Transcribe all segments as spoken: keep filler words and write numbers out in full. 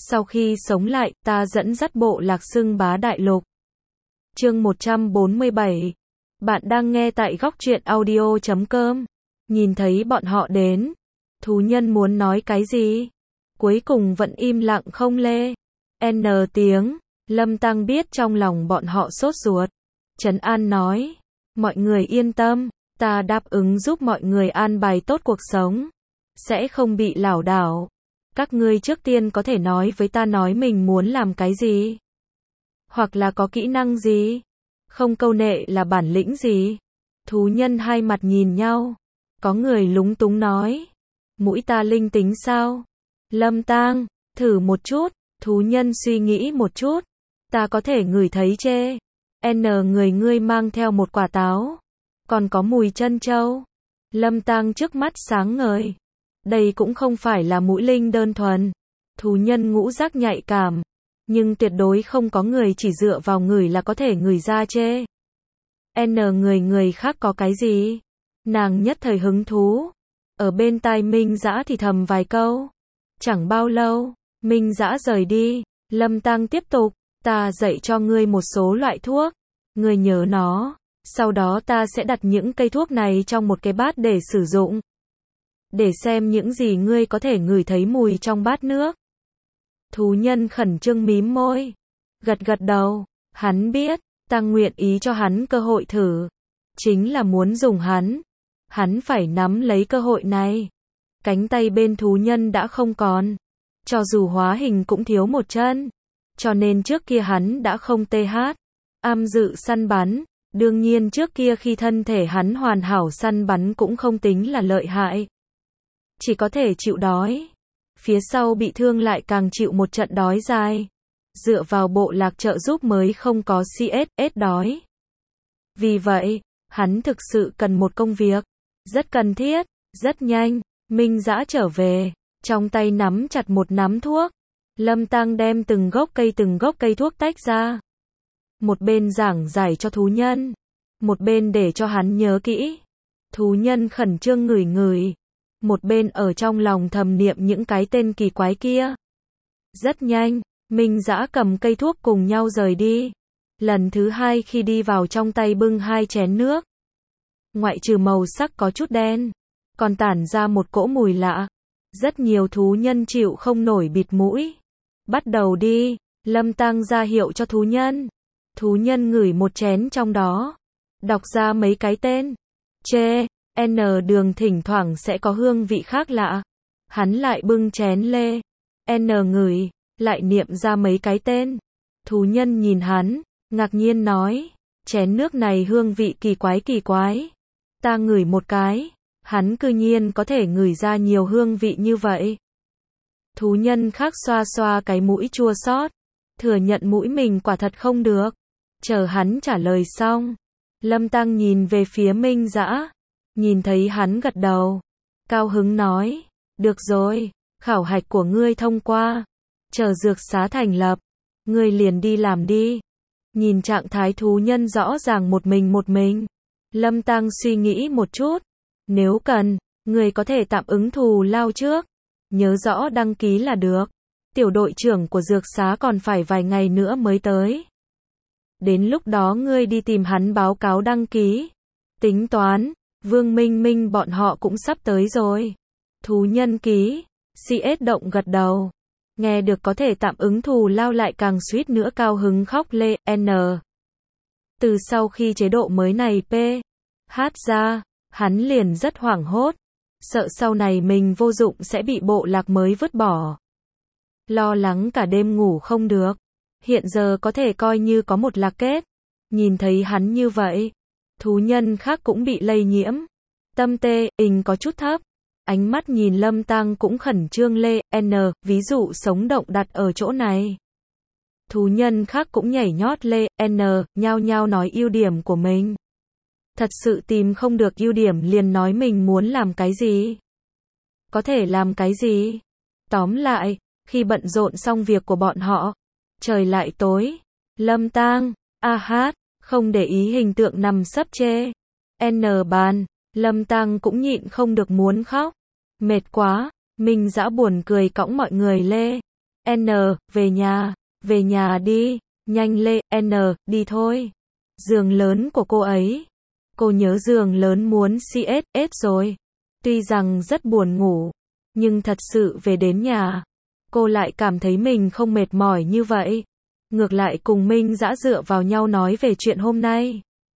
Sau khi sống lại, ta dẫn dắt bộ lạc xưng bá đại lục. Chương một trăm bốn mươi bảy. Bạn đang nghe tại góc truyện audio chấm com. Nhìn thấy bọn họ đến, thú nhân muốn nói cái gì? Cuối cùng vẫn im lặng không lê. N tiếng, Lâm Tăng biết trong lòng bọn họ sốt ruột. Trấn an nói, mọi người yên tâm, ta đáp ứng giúp mọi người an bài tốt cuộc sống. Sẽ không bị lảo đảo. Các ngươi trước tiên có thể nói với ta nói mình muốn làm cái gì? Hoặc là có kỹ năng gì? Không câu nệ là bản lĩnh gì? Thú nhân hai mặt nhìn nhau. Có người lúng túng nói. Mũi ta linh tính sao? Lâm Tang, thử một chút. Thú nhân suy nghĩ một chút. Ta có thể ngửi thấy chê. N người ngươi mang theo một quả táo. Còn có mùi chân châu. Lâm Tang trước mắt sáng ngời. Đây cũng không phải là mũi linh đơn thuần. Thú nhân ngũ giác nhạy cảm. Nhưng tuyệt đối không có người chỉ dựa vào ngửi là có thể ngửi ra chê. N người người khác có cái gì? Nàng nhất thời hứng thú. Ở bên tai Minh Dã thì thầm vài câu. Chẳng bao lâu, Minh Dã rời đi. Lâm Tăng tiếp tục. Ta dạy cho ngươi một số loại thuốc. Ngươi nhớ nó. Sau đó ta sẽ đặt những cây thuốc này trong một cái bát để sử dụng. Để xem những gì ngươi có thể ngửi thấy mùi trong bát nước. Thú nhân khẩn trương mím môi. Gật gật đầu. Hắn biết, Tăng nguyện ý cho hắn cơ hội thử. Chính là muốn dùng hắn. Hắn phải nắm lấy cơ hội này. Cánh tay bên thú nhân đã không còn. Cho dù hóa hình cũng thiếu một chân. Cho nên trước kia hắn đã không tê hát. Am dự săn bắn. Đương nhiên trước kia khi thân thể hắn hoàn hảo săn bắn cũng không tính là lợi hại. Chỉ có thể chịu đói. Phía sau bị thương lại càng chịu một trận đói dài. Dựa vào bộ lạc trợ giúp mới không có xê ét ét đói. Vì vậy, hắn thực sự cần một công việc. Rất cần thiết, rất nhanh. Minh Dã trở về. Trong tay nắm chặt một nắm thuốc. Lâm Tăng đem từng gốc cây từng gốc cây thuốc tách ra. Một bên giảng giải cho thú nhân. Một bên để cho hắn nhớ kỹ. Thú nhân khẩn trương ngửi ngửi. Một bên ở trong lòng thầm niệm những cái tên kỳ quái kia. Rất nhanh, Minh Dã cầm cây thuốc cùng nhau rời đi. Lần thứ hai khi đi vào trong tay bưng hai chén nước. Ngoại trừ màu sắc có chút đen, còn tản ra một cỗ mùi lạ. Rất nhiều thú nhân chịu không nổi bịt mũi. Bắt đầu đi, Lâm Tăng ra hiệu cho thú nhân. Thú nhân ngửi một chén trong đó. Đọc ra mấy cái tên. Chê. N đường thỉnh thoảng sẽ có hương vị khác lạ. Hắn lại bưng chén lê. N ngửi, lại niệm ra mấy cái tên. Thú nhân nhìn hắn, ngạc nhiên nói. Chén nước này hương vị kỳ quái kỳ quái. Ta ngửi một cái. Hắn cư nhiên có thể ngửi ra nhiều hương vị như vậy. Thú nhân khác xoa xoa cái mũi chua xót. Thừa nhận mũi mình quả thật không được. Chờ hắn trả lời xong. Lâm Tăng nhìn về phía Minh Dã. Nhìn thấy hắn gật đầu. Cao hứng nói. Được rồi, khảo hạch của ngươi thông qua. Chờ dược xá thành lập. Ngươi liền đi làm đi. Nhìn trạng thái thú nhân rõ ràng một mình một mình. Lâm Tăng suy nghĩ một chút. Nếu cần, ngươi có thể tạm ứng thù lao trước. Nhớ rõ đăng ký là được. Tiểu đội trưởng của dược xá còn phải vài ngày nữa mới tới. Đến lúc đó ngươi đi tìm hắn báo cáo đăng ký. Tính toán. Vương Minh Minh bọn họ cũng sắp tới rồi. Thú nhân ký. xê ét động gật đầu. Nghe được có thể tạm ứng thù lao lại càng suýt nữa cao hứng khóc lê. N. Từ sau khi chế độ mới này P. Hát ra, hắn liền rất hoảng hốt. Sợ sau này mình vô dụng sẽ bị bộ lạc mới vứt bỏ. Lo lắng cả đêm ngủ không được. Hiện giờ có thể coi như có một lạc kết. Nhìn thấy hắn như vậy. Thú nhân khác cũng bị lây nhiễm. Tâm tê, ình có chút thấp. Ánh mắt nhìn Lâm Tăng cũng khẩn trương lê. N. Ví dụ sống động đặt ở chỗ này. Thú nhân khác cũng nhảy nhót lê. N. Nhao nhao nói ưu điểm của mình. Thật sự tìm không được ưu điểm liền nói mình muốn làm cái gì. Có thể làm cái gì. Tóm lại, khi bận rộn xong việc của bọn họ. Trời lại tối. Lâm Tăng, a hát. Không để ý hình tượng nằm sấp chê. N bàn. Lâm Tăng cũng nhịn không được muốn khóc. Mệt quá. Minh Dã buồn cười cõng mọi người lê. N, về nhà, về nhà đi, nhanh lê, N, đi thôi. Giường lớn của cô ấy. Cô nhớ giường lớn muốn xê ét ét rồi. Tuy rằng rất buồn ngủ, nhưng thật sự về đến nhà, cô lại cảm thấy mình không mệt mỏi như vậy. Ngược lại cùng Minh Dã dựa vào nhau nói về chuyện hôm nay.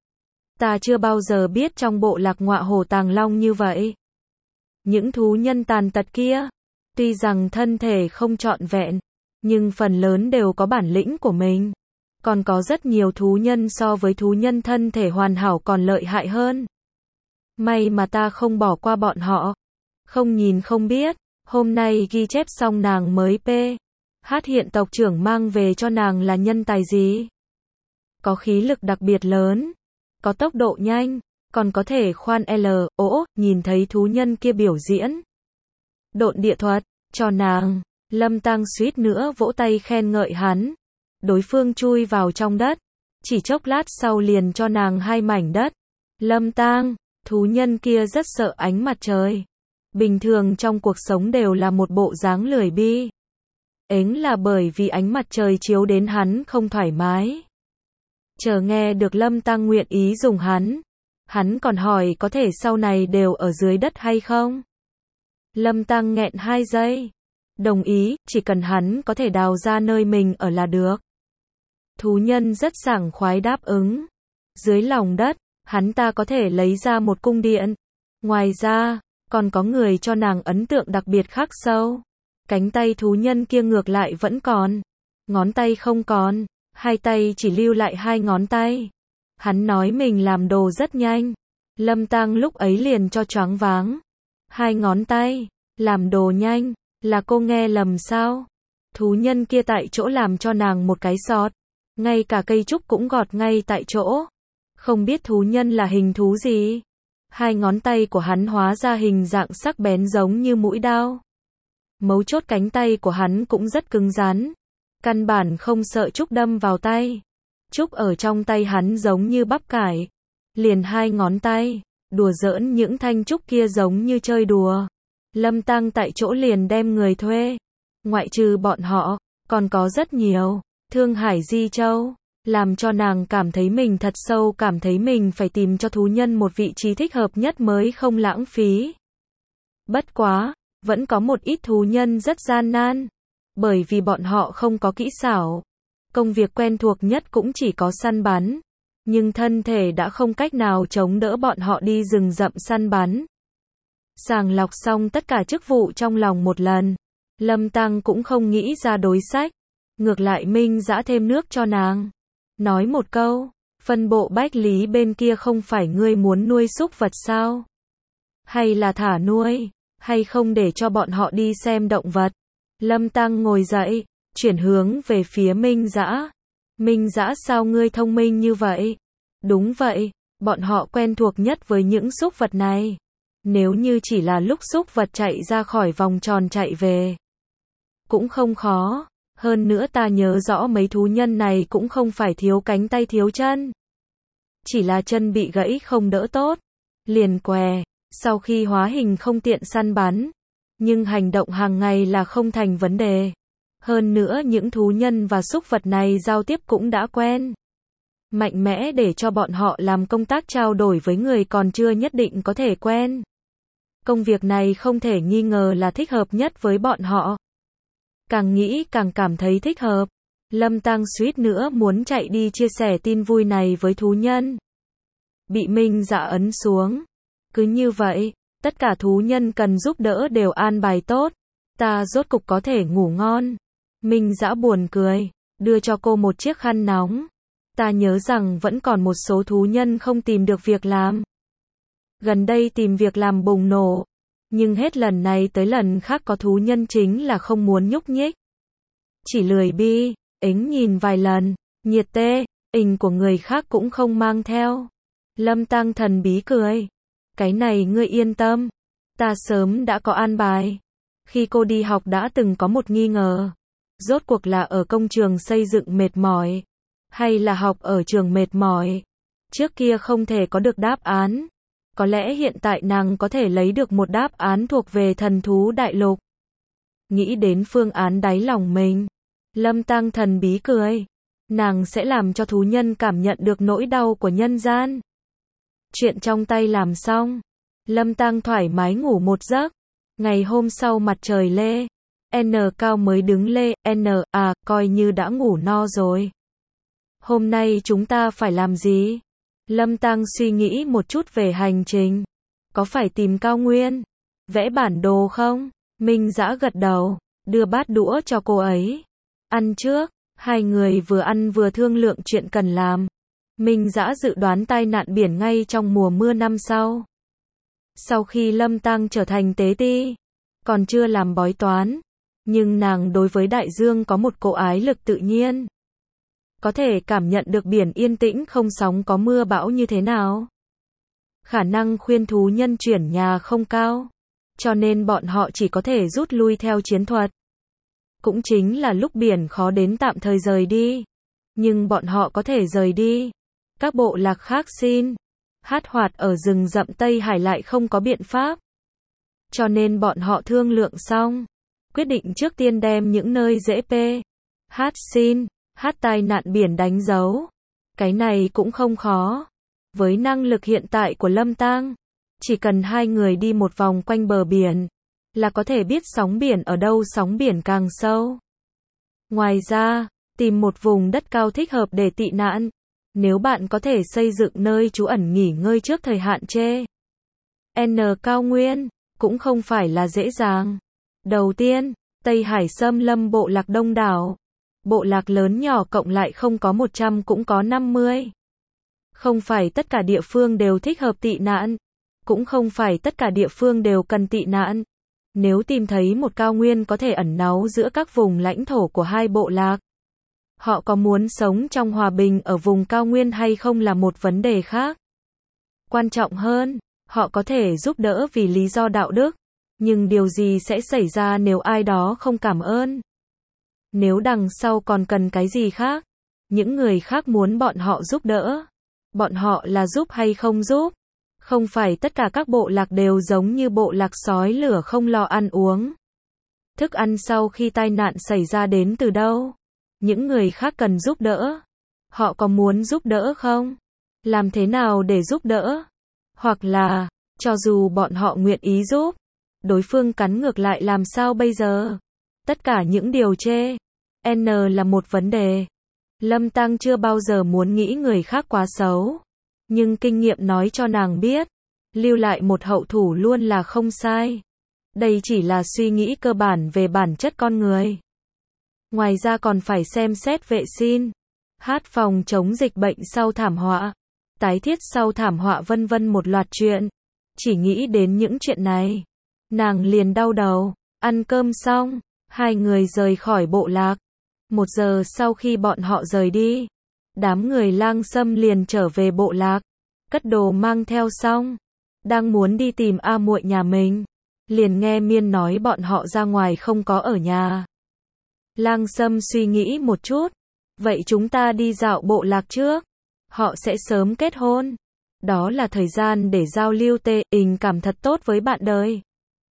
Ta chưa bao giờ biết trong bộ lạc ngọa hổ Tàng Long như vậy. Những thú nhân tàn tật kia, tuy rằng thân thể không trọn vẹn, nhưng phần lớn đều có bản lĩnh của mình. Còn có rất nhiều thú nhân so với thú nhân thân thể hoàn hảo còn lợi hại hơn. May mà ta không bỏ qua bọn họ. Không nhìn không biết, hôm nay ghi chép xong nàng mới p. Hát hiện tộc trưởng mang về cho nàng là nhân tài gì? Có khí lực đặc biệt lớn, có tốc độ nhanh, còn có thể khoan L, ỗ, nhìn thấy thú nhân kia biểu diễn. Độn địa thuật, cho nàng, Lâm Tăng suýt nữa vỗ tay khen ngợi hắn. Đối phương chui vào trong đất, chỉ chốc lát sau liền cho nàng hai mảnh đất. Lâm Tang, thú nhân kia rất sợ ánh mặt trời. Bình thường trong cuộc sống đều là một bộ dáng lười bi. Ấy là bởi vì ánh mặt trời chiếu đến hắn không thoải mái. Chờ nghe được Lâm Tăng nguyện ý dùng hắn, hắn còn hỏi có thể sau này đều ở dưới đất hay không? Lâm Tăng nghẹn hai giây. Đồng ý, chỉ cần hắn có thể đào ra nơi mình ở là được. Thú nhân rất sảng khoái đáp ứng. Dưới lòng đất, hắn ta có thể lấy ra một cung điện. Ngoài ra, còn có người cho nàng ấn tượng đặc biệt khắc sâu. Cánh tay thú nhân kia ngược lại vẫn còn. Ngón tay không còn, hai tay chỉ lưu lại hai ngón tay. Hắn nói mình làm đồ rất nhanh. Lâm Tăng lúc ấy liền cho choáng váng. Hai ngón tay, làm đồ nhanh, là cô nghe lầm sao? Thú nhân kia tại chỗ làm cho nàng một cái sọt. Ngay cả cây trúc cũng gọt ngay tại chỗ. Không biết thú nhân là hình thú gì. Hai ngón tay của hắn hóa ra hình dạng sắc bén giống như mũi đao. Mấu chốt cánh tay của hắn cũng rất cứng rắn. Căn bản không sợ trúc đâm vào tay. Trúc ở trong tay hắn giống như bắp cải. Liền hai ngón tay, đùa giỡn những thanh trúc kia giống như chơi đùa. Lâm Tăng tại chỗ liền đem người thuê. Ngoại trừ bọn họ, còn có rất nhiều. Thương Hải Di Châu, làm cho nàng cảm thấy mình thật sâu cảm thấy mình phải tìm cho thú nhân một vị trí thích hợp nhất mới không lãng phí. Bất quá, vẫn có một ít thú nhân rất gian nan, bởi vì bọn họ không có kỹ xảo. Công việc quen thuộc nhất cũng chỉ có săn bắn, nhưng thân thể đã không cách nào chống đỡ bọn họ đi rừng rậm săn bắn. Sàng lọc xong tất cả chức vụ trong lòng một lần, Lâm Tăng cũng không nghĩ ra đối sách. Ngược lại Minh Dã thêm nước cho nàng. Nói một câu, phân bộ Bách Lý bên kia không phải ngươi muốn nuôi súc vật sao? Hay là thả nuôi, hay không để cho bọn họ đi xem động vật? Lâm Tăng ngồi dậy, chuyển hướng về phía Minh Dã. Minh Dã sao ngươi thông minh như vậy? Đúng vậy, bọn họ quen thuộc nhất với những súc vật này. Nếu như chỉ là lúc súc vật chạy ra khỏi vòng tròn chạy về, cũng không khó. Hơn nữa ta nhớ rõ mấy thú nhân này cũng không phải thiếu cánh tay thiếu chân. Chỉ là chân bị gãy không đỡ tốt. Liền què, sau khi hóa hình không tiện săn bắn. Nhưng hành động hàng ngày là không thành vấn đề. Hơn nữa những thú nhân và súc vật này giao tiếp cũng đã quen. Mạnh mẽ để cho bọn họ làm công tác trao đổi với người còn chưa nhất định có thể quen. Công việc này không thể nghi ngờ là thích hợp nhất với bọn họ. Càng nghĩ càng cảm thấy thích hợp. Lâm Tăng suýt nữa muốn chạy đi chia sẻ tin vui này với thú nhân. Bị Minh Dã ấn xuống. Cứ như vậy, tất cả thú nhân cần giúp đỡ đều an bài tốt. Ta rốt cục có thể ngủ ngon. Minh Dã buồn cười, đưa cho cô một chiếc khăn nóng. Ta nhớ rằng vẫn còn một số thú nhân không tìm được việc làm. Gần đây tìm việc làm bùng nổ. Nhưng hết lần này tới lần khác có thú nhân chính là không muốn nhúc nhích. Chỉ lười bi, ính nhìn vài lần, nhiệt tê, ình của người khác cũng không mang theo. Lâm Tăng thần bí cười. Cái này ngươi yên tâm. Ta sớm đã có an bài. Khi cô đi học đã từng có một nghi ngờ. Rốt cuộc là ở công trường xây dựng mệt mỏi. Hay là học ở trường mệt mỏi. Trước kia không thể có được đáp án. Có lẽ hiện tại nàng có thể lấy được một đáp án thuộc về thần thú đại lục. Nghĩ đến phương án đáy lòng mình, Lâm Tăng thần bí cười. Nàng sẽ làm cho thú nhân cảm nhận được nỗi đau của nhân gian. Chuyện trong tay làm xong, Lâm Tăng thoải mái ngủ một giấc. Ngày hôm sau mặt trời lê, N Cao mới đứng lê, N à, coi như đã ngủ no rồi. Hôm nay chúng ta phải làm gì? Lâm Tăng suy nghĩ một chút về hành trình. Có phải tìm cao nguyên, vẽ bản đồ không? Minh Dã gật đầu, đưa bát đũa cho cô ấy. Ăn trước, hai người vừa ăn vừa thương lượng chuyện cần làm. Minh Dã dự đoán tai nạn biển ngay trong mùa mưa năm sau. Sau khi Lâm Tăng trở thành tế ti, còn chưa làm bói toán, nhưng nàng đối với đại dương có một cỗ ái lực tự nhiên. Có thể cảm nhận được biển yên tĩnh không sóng có mưa bão như thế nào. Khả năng khuyên thú nhân chuyển nhà không cao, cho nên bọn họ chỉ có thể rút lui theo chiến thuật. Cũng chính là lúc biển khó đến tạm thời rời đi. Nhưng bọn họ có thể rời đi. Các bộ lạc khác xin hát hoạt ở rừng rậm Tây Hải lại không có biện pháp. Cho nên bọn họ thương lượng xong, quyết định trước tiên đem những nơi dễ p. Hát xin, hát tai nạn biển đánh dấu. Cái này cũng không khó. Với năng lực hiện tại của Lâm Tăng, chỉ cần hai người đi một vòng quanh bờ biển, là có thể biết sóng biển ở đâu, sóng biển càng sâu. Ngoài ra, tìm một vùng đất cao thích hợp để tị nạn. Nếu bạn có thể xây dựng nơi trú ẩn nghỉ ngơi trước thời hạn chê. N cao nguyên, cũng không phải là dễ dàng. Đầu tiên, Tây Hải xâm lâm bộ lạc đông đảo. Bộ lạc lớn nhỏ cộng lại không có một trăm cũng có năm mươi. Không phải tất cả địa phương đều thích hợp tị nạn. Cũng không phải tất cả địa phương đều cần tị nạn. Nếu tìm thấy một cao nguyên có thể ẩn náu giữa các vùng lãnh thổ của hai bộ lạc, họ có muốn sống trong hòa bình ở vùng cao nguyên hay không là một vấn đề khác. Quan trọng hơn, họ có thể giúp đỡ vì lý do đạo đức, nhưng điều gì sẽ xảy ra nếu ai đó không cảm ơn? Nếu đằng sau còn cần cái gì khác, những người khác muốn bọn họ giúp đỡ, bọn họ là giúp hay không giúp? Không phải tất cả các bộ lạc đều giống như bộ lạc sói lửa không lo ăn uống. Thức ăn sau khi tai nạn xảy ra đến từ đâu? Những người khác cần giúp đỡ. Họ có muốn giúp đỡ không? Làm thế nào để giúp đỡ? Hoặc là, cho dù bọn họ nguyện ý giúp, đối phương cắn ngược lại làm sao bây giờ? Tất cả những điều chê N là một vấn đề. Lâm Tăng chưa bao giờ muốn nghĩ người khác quá xấu. Nhưng kinh nghiệm nói cho nàng biết, lưu lại một hậu thủ luôn là không sai. Đây chỉ là suy nghĩ cơ bản về bản chất con người. Ngoài ra còn phải xem xét vệ sinh, hát phòng chống dịch bệnh sau thảm họa, tái thiết sau thảm họa vân vân một loạt chuyện. Chỉ nghĩ đến những chuyện này, nàng liền đau đầu. Ăn cơm xong, hai người rời khỏi bộ lạc. Một giờ sau khi bọn họ rời đi, đám người Lang Sâm liền trở về bộ lạc, cất đồ mang theo xong, đang muốn đi tìm A muội nhà mình, liền nghe Miên nói bọn họ ra ngoài không có ở nhà. Lang Sâm suy nghĩ một chút, vậy chúng ta đi dạo bộ lạc trước, họ sẽ sớm kết hôn, đó là thời gian để giao lưu tê tình cảm thật tốt với bạn đời.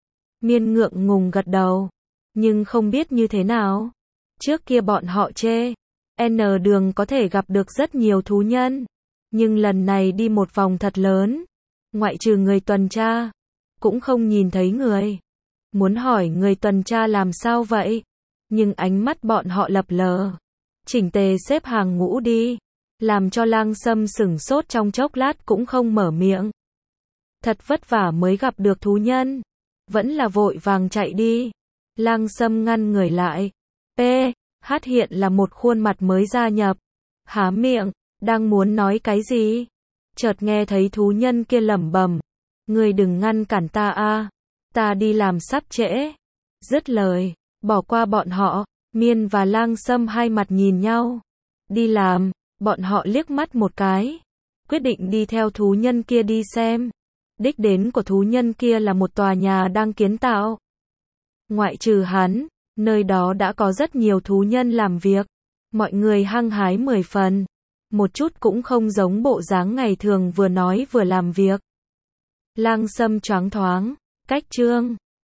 Miên ngượng ngùng gật đầu, nhưng không biết như thế nào. Trước kia bọn họ chê N đường có thể gặp được rất nhiều thú nhân, nhưng lần này đi một vòng thật lớn, ngoại trừ người tuần tra, cũng không nhìn thấy người. Muốn hỏi người tuần tra làm sao vậy, nhưng ánh mắt bọn họ lập lờ, chỉnh tề xếp hàng ngũ đi, làm cho Lang Sâm sửng sốt trong chốc lát cũng không mở miệng. Thật vất vả mới gặp được thú nhân, vẫn là vội vàng chạy đi. Lang Sâm ngăn người lại. P. Hát hiện là một khuôn mặt mới gia nhập, há miệng, đang muốn nói cái gì, chợt nghe thấy thú nhân kia lẩm bẩm, người đừng ngăn cản ta a, ta đi làm sắp trễ. Dứt lời, bỏ qua bọn họ. Miên và Lang Sâm hai mặt nhìn nhau. Đi làm, bọn họ liếc mắt một cái, quyết định đi theo thú nhân kia đi xem. Đích đến của thú nhân kia là một tòa nhà đang kiến tạo. Ngoại trừ hắn, nơi đó đã có rất nhiều thú nhân làm việc. Mọi người hăng hái mười phần. Một chút cũng không giống bộ dáng ngày thường vừa nói vừa làm việc. Lang Sâm choáng thoáng. Cách chương